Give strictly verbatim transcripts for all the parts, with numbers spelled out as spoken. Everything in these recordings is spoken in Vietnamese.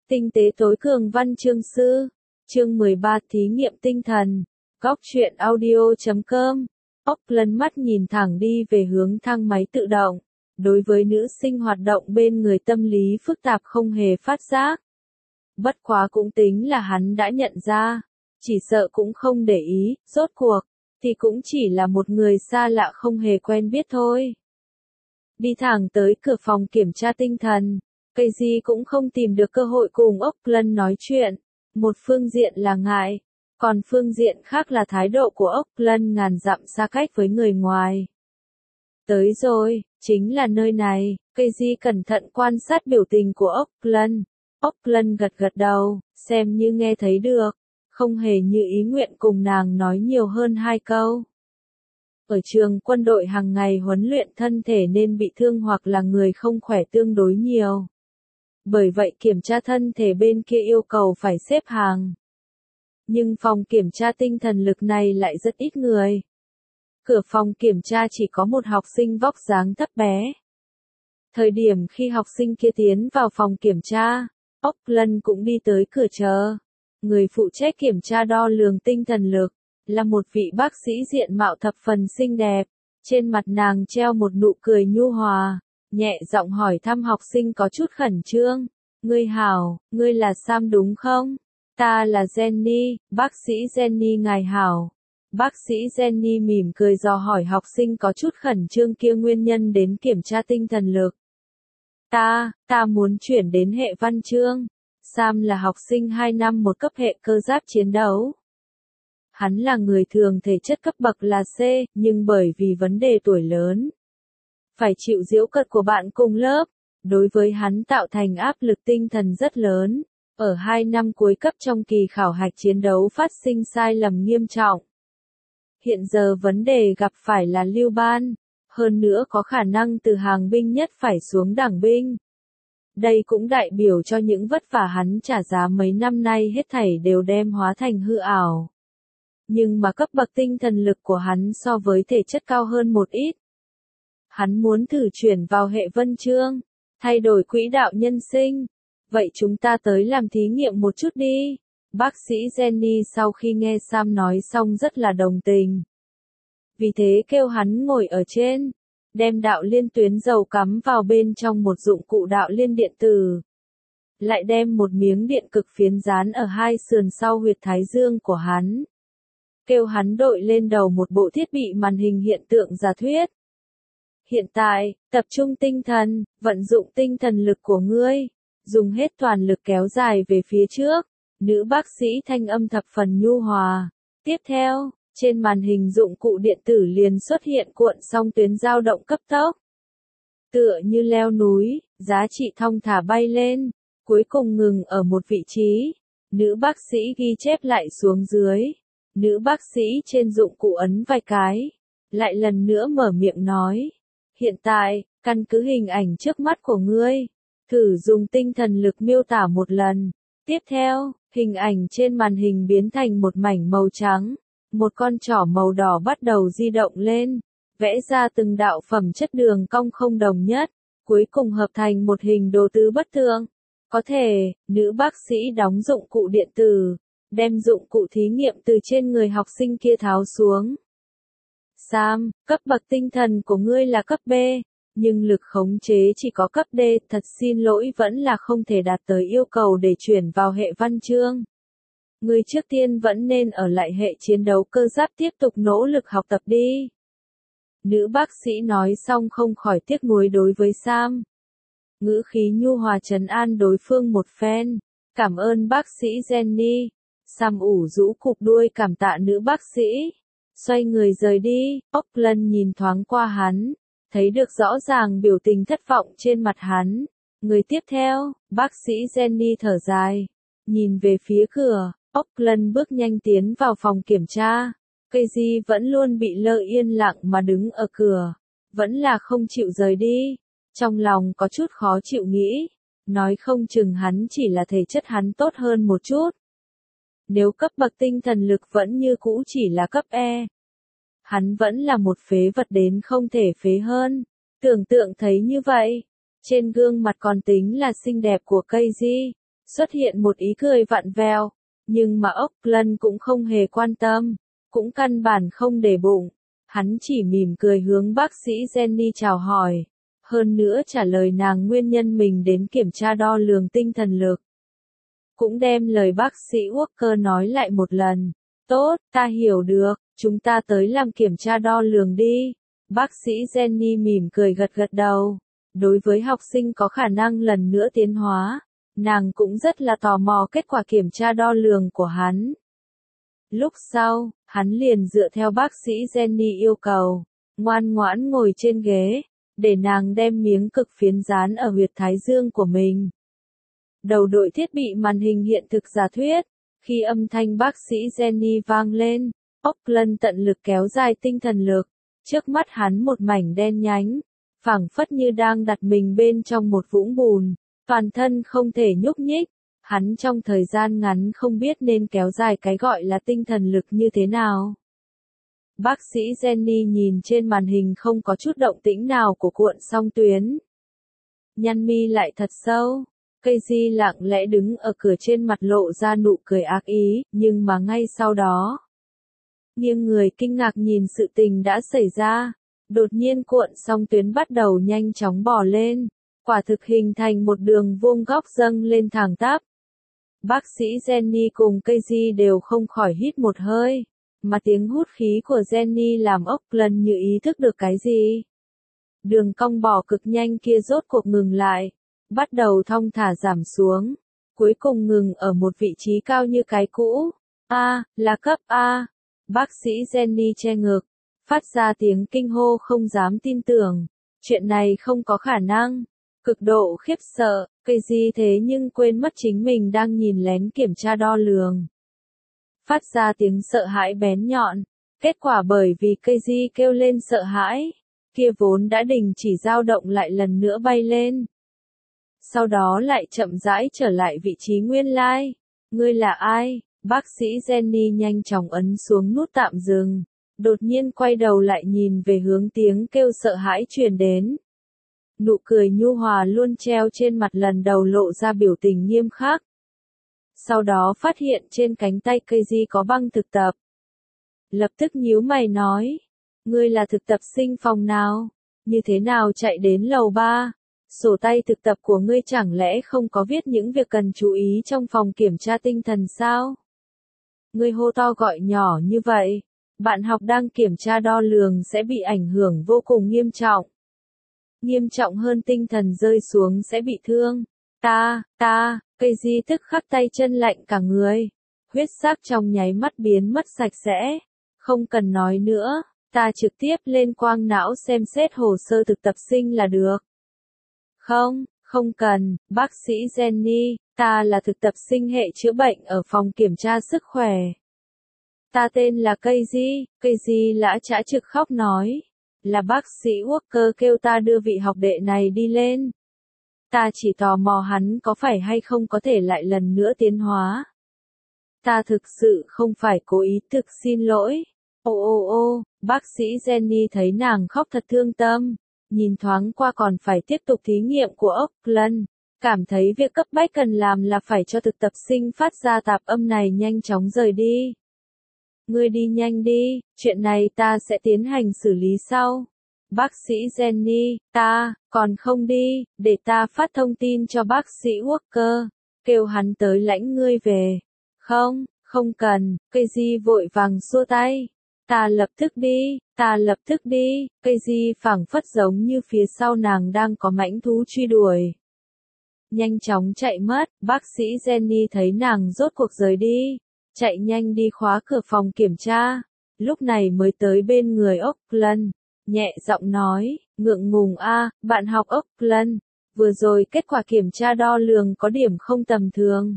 Tinh tế tối cường văn chương sư. Chương mười ba Thí nghiệm tinh thần. Góc truyện audio chấm com. Auckland mắt nhìn thẳng đi về hướng thang máy tự động. Đối với nữ sinh hoạt động bên người tâm lý phức tạp không hề phát giác. Bất quá cũng tính là hắn đã nhận ra. Chỉ sợ cũng không để ý, rốt cuộc. Thì cũng chỉ là một người xa lạ không hề quen biết thôi. Đi thẳng tới cửa phòng kiểm tra tinh thần. Casey cũng không tìm được cơ hội cùng Auckland nói chuyện. Một phương diện là ngại, còn phương diện khác là thái độ của Auckland ngàn dặm xa cách với người ngoài. Tới rồi, chính là nơi này. Casey cẩn thận quan sát biểu tình của Auckland. Auckland gật gật đầu, xem như nghe thấy được, không hề như ý nguyện cùng nàng nói nhiều hơn hai câu. Ở trường quân đội hàng ngày huấn luyện thân thể nên bị thương hoặc là người không khỏe tương đối nhiều. Bởi vậy kiểm tra thân thể bên kia yêu cầu phải xếp hàng. Nhưng phòng kiểm tra tinh thần lực này lại rất ít người. Cửa phòng kiểm tra chỉ có một học sinh vóc dáng thấp bé. Thời điểm khi học sinh kia tiến vào phòng kiểm tra, Auckland cũng đi tới cửa chờ. Người phụ trách kiểm tra đo lường tinh thần lực, là một vị bác sĩ diện mạo thập phần xinh đẹp. Trên mặt nàng treo một nụ cười nhu hòa. Nhẹ giọng hỏi thăm học sinh có chút khẩn trương. Ngươi hảo, ngươi là Sam đúng không? Ta là Jenny, bác sĩ Jenny ngài hảo. Bác sĩ Jenny mỉm cười dò hỏi học sinh có chút khẩn trương kia nguyên nhân đến kiểm tra tinh thần lực. Ta, ta muốn chuyển đến hệ văn chương. Sam là học sinh hai năm một cấp hệ cơ giáp chiến đấu. Hắn là người thường thể chất cấp bậc là C, nhưng bởi vì vấn đề tuổi lớn, phải chịu giễu cợt của bạn cùng lớp, đối với hắn tạo thành áp lực tinh thần rất lớn. Ở hai năm cuối cấp trong kỳ khảo hạch chiến đấu phát sinh sai lầm nghiêm trọng. Hiện giờ vấn đề gặp phải là lưu ban, hơn nữa có khả năng từ hàng binh nhất phải xuống đảng binh. Đây cũng đại biểu cho những vất vả hắn trả giá mấy năm nay hết thảy đều đem hóa thành hư ảo. Nhưng mà cấp bậc tinh thần lực của hắn so với thể chất cao hơn một ít. Hắn muốn thử chuyển vào hệ vân chương, thay đổi quỹ đạo nhân sinh. Vậy chúng ta tới làm thí nghiệm một chút đi. Bác sĩ Jenny sau khi nghe Sam nói xong rất là đồng tình. Vì thế kêu hắn ngồi ở trên, đem đạo liên tuyến dầu cắm vào bên trong một dụng cụ đạo liên điện tử. Lại đem một miếng điện cực phiến dán ở hai sườn sau huyệt thái dương của hắn. Kêu hắn đội lên đầu một bộ thiết bị màn hình hiện tượng giả thuyết. Hiện tại, tập trung tinh thần, vận dụng tinh thần lực của ngươi, dùng hết toàn lực kéo dài về phía trước. Nữ bác sĩ thanh âm thập phần nhu hòa. Tiếp theo, trên màn hình dụng cụ điện tử liền xuất hiện cuộn song tuyến dao động cấp tốc. Tựa như leo núi, giá trị thong thả bay lên, cuối cùng ngừng ở một vị trí. Nữ bác sĩ ghi chép lại xuống dưới. Nữ bác sĩ trên dụng cụ ấn vài cái, lại lần nữa mở miệng nói. Hiện tại, căn cứ hình ảnh trước mắt của ngươi, thử dùng tinh thần lực miêu tả một lần. Tiếp theo, hình ảnh trên màn hình biến thành một mảnh màu trắng. Một con trỏ màu đỏ bắt đầu di động lên, vẽ ra từng đạo phẩm chất đường cong không đồng nhất, cuối cùng hợp thành một hình đồ tứ bất thường. Có thể, nữ bác sĩ đóng dụng cụ điện tử, đem dụng cụ thí nghiệm từ trên người học sinh kia tháo xuống. Sam, cấp bậc tinh thần của ngươi là cấp B, nhưng lực khống chế chỉ có cấp D, thật xin lỗi vẫn là không thể đạt tới yêu cầu để chuyển vào hệ văn chương. Ngươi trước tiên vẫn nên ở lại hệ chiến đấu cơ giáp tiếp tục nỗ lực học tập đi. Nữ bác sĩ nói xong không khỏi tiếc nuối đối với Sam. Ngữ khí nhu hòa trấn an đối phương một phen. Cảm ơn bác sĩ Jenny. Sam ủ rũ cụp đuôi cảm tạ nữ bác sĩ. Xoay người rời đi, Auckland nhìn thoáng qua hắn. Thấy được rõ ràng biểu tình thất vọng trên mặt hắn. Người tiếp theo, bác sĩ Jenny thở dài. Nhìn về phía cửa, Auckland bước nhanh tiến vào phòng kiểm tra. Casey vẫn luôn bị lơ yên lặng mà đứng ở cửa. Vẫn là không chịu rời đi. Trong lòng có chút khó chịu nghĩ. Nói không chừng hắn chỉ là thể chất hắn tốt hơn một chút. Nếu cấp bậc tinh thần lực vẫn như cũ chỉ là cấp E. Hắn vẫn là một phế vật đến không thể phế hơn. Tưởng tượng thấy như vậy. Trên gương mặt còn tính là xinh đẹp của Casey. xuất hiện một ý cười vặn vẹo, nhưng mà Auckland cũng không hề quan tâm, cũng căn bản không để bụng. Hắn chỉ mỉm cười hướng bác sĩ Jenny chào hỏi, hơn nữa trả lời nàng nguyên nhân mình đến kiểm tra đo lường tinh thần lực. Cũng đem lời bác sĩ Walker nói lại một lần. Tốt, ta hiểu được, chúng ta tới làm kiểm tra đo lường đi. Bác sĩ Jenny mỉm cười gật gật đầu. Đối với học sinh có khả năng lần nữa tiến hóa, nàng cũng rất là tò mò kết quả kiểm tra đo lường của hắn. Lúc sau, hắn liền dựa theo bác sĩ Jenny yêu cầu, ngoan ngoãn ngồi trên ghế, để nàng đem miếng cực phiến dán ở huyệt thái dương của mình. Đầu đội thiết bị màn hình hiện thực giả thuyết, khi âm thanh bác sĩ Jenny vang lên, Auckland tận lực kéo dài tinh thần lực, trước mắt hắn một mảnh đen nhánh, phảng phất như đang đặt mình bên trong một vũng bùn, toàn thân không thể nhúc nhích. Hắn trong thời gian ngắn không biết nên kéo dài cái gọi là tinh thần lực như thế nào. Bác sĩ Jenny nhìn trên màn hình không có chút động tĩnh nào của cuộn song tuyến. Nhăn mi lại thật sâu, Casey lặng lẽ đứng ở cửa trên mặt lộ ra nụ cười ác ý, nhưng mà ngay sau đó, nghiêng người kinh ngạc nhìn sự tình đã xảy ra. Đột nhiên cuộn song tuyến bắt đầu nhanh chóng bò lên, quả thực hình thành một đường vuông góc dâng lên thẳng tắp. Bác sĩ Jenny cùng Casey đều không khỏi hít một hơi, mà tiếng hút khí của Jenny làm Auckland như ý thức được cái gì. Đường cong bò cực nhanh kia rốt cuộc ngừng lại, bắt đầu thong thả giảm xuống, cuối cùng ngừng ở một vị trí cao như cái cũ. A, là cấp A. Bác sĩ Jenny che ngực, phát ra tiếng kinh hô không dám tin tưởng. Chuyện này không có khả năng. Cực độ khiếp sợ, Casey thế nhưng quên mất chính mình đang nhìn lén kiểm tra đo lường. Phát ra tiếng sợ hãi bén nhọn. Kết quả bởi vì Casey kêu lên sợ hãi, kia vốn đã đình chỉ dao động lại lần nữa bay lên. Sau đó lại chậm rãi trở lại vị trí nguyên lai. Ngươi là ai? Bác sĩ Jenny nhanh chóng ấn xuống nút tạm dừng. Đột nhiên quay đầu lại nhìn về hướng tiếng kêu sợ hãi truyền đến. Nụ cười nhu hòa luôn treo trên mặt lần đầu lộ ra biểu tình nghiêm khắc. Sau đó phát hiện trên cánh tay Casey có băng thực tập. Lập tức nhíu mày nói, ngươi là thực tập sinh phòng nào? Như thế nào chạy đến lầu ba? Sổ tay thực tập của ngươi chẳng lẽ không có viết những việc cần chú ý trong phòng kiểm tra tinh thần sao? Ngươi hô to gọi nhỏ như vậy, bạn học đang kiểm tra đo lường sẽ bị ảnh hưởng vô cùng nghiêm trọng. Nghiêm trọng hơn tinh thần rơi xuống sẽ bị thương. Ta, ta, Casey tức khắc tay chân lạnh cả người. Huyết sắc trong nháy mắt biến mất sạch sẽ. Không cần nói nữa, ta trực tiếp lên quang não xem xét hồ sơ thực tập sinh là được. Không, không cần, bác sĩ Jenny, ta là thực tập sinh hệ chữa bệnh ở phòng kiểm tra sức khỏe. Ta tên là Casey, Casey lã chã trực khóc nói. Là bác sĩ Walker kêu ta đưa vị học đệ này đi lên. Ta chỉ tò mò hắn có phải hay không có thể lại lần nữa tiến hóa. Ta thực sự không phải cố ý, thực xin lỗi. Ô ô ô, bác sĩ Jenny thấy nàng khóc thật thương tâm, nhìn thoáng qua còn phải tiếp tục thí nghiệm của Auckland, cảm thấy việc cấp bách cần làm là phải cho thực tập sinh phát ra tạp âm này nhanh chóng rời đi. Ngươi đi nhanh đi, chuyện này ta sẽ tiến hành xử lý sau. Bác sĩ Jenny, ta, còn không đi, để ta phát thông tin cho bác sĩ Walker, kêu hắn tới lãnh ngươi về. Không, không cần, Casey vội vàng xua tay. Ta lập tức đi, ta lập tức đi, Casey phảng phất giống như phía sau nàng đang có mãnh thú truy đuổi. Nhanh chóng chạy mất, bác sĩ Jenny thấy nàng rốt cuộc rời đi. Chạy nhanh đi khóa cửa phòng kiểm tra, lúc này mới tới bên người Auckland, nhẹ giọng nói, ngượng ngùng a, bạn học Auckland, vừa rồi kết quả kiểm tra đo lường có điểm không tầm thường.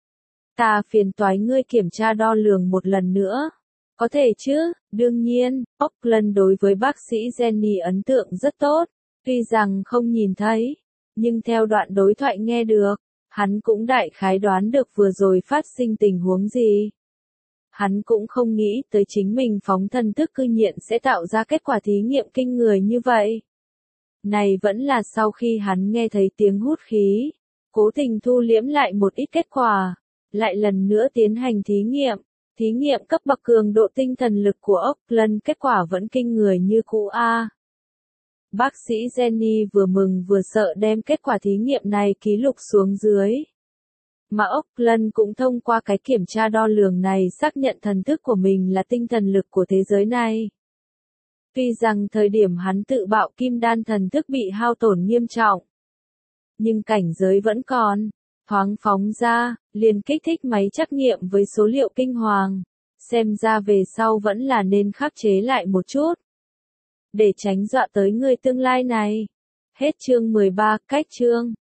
Ta phiền toái ngươi kiểm tra đo lường một lần nữa. Có thể chứ, đương nhiên, Auckland đối với bác sĩ Jenny ấn tượng rất tốt, tuy rằng không nhìn thấy, nhưng theo đoạn đối thoại nghe được, hắn cũng đại khái đoán được vừa rồi phát sinh tình huống gì. Hắn cũng không nghĩ tới chính mình phóng thần thức cư nhiên sẽ tạo ra kết quả thí nghiệm kinh người như vậy. Này vẫn là sau khi hắn nghe thấy tiếng hút khí, cố tình thu liễm lại một ít kết quả, lại lần nữa tiến hành thí nghiệm. Thí nghiệm cấp bậc cường độ tinh thần lực của Auckland kết quả vẫn kinh người như cũ a. Bác sĩ Jenny vừa mừng vừa sợ đem kết quả thí nghiệm này ký lục xuống dưới. Mà Auckland cũng thông qua cái kiểm tra đo lường này xác nhận thần thức của mình là tinh thần lực của thế giới này. Tuy rằng thời điểm hắn tự bạo kim đan thần thức bị hao tổn nghiêm trọng, nhưng cảnh giới vẫn còn, thoáng phóng ra, liền kích thích máy trắc nghiệm với số liệu kinh hoàng. Xem ra về sau vẫn là nên khắc chế lại một chút, để tránh dọa tới người tương lai này. Hết chương mười ba, cách chương.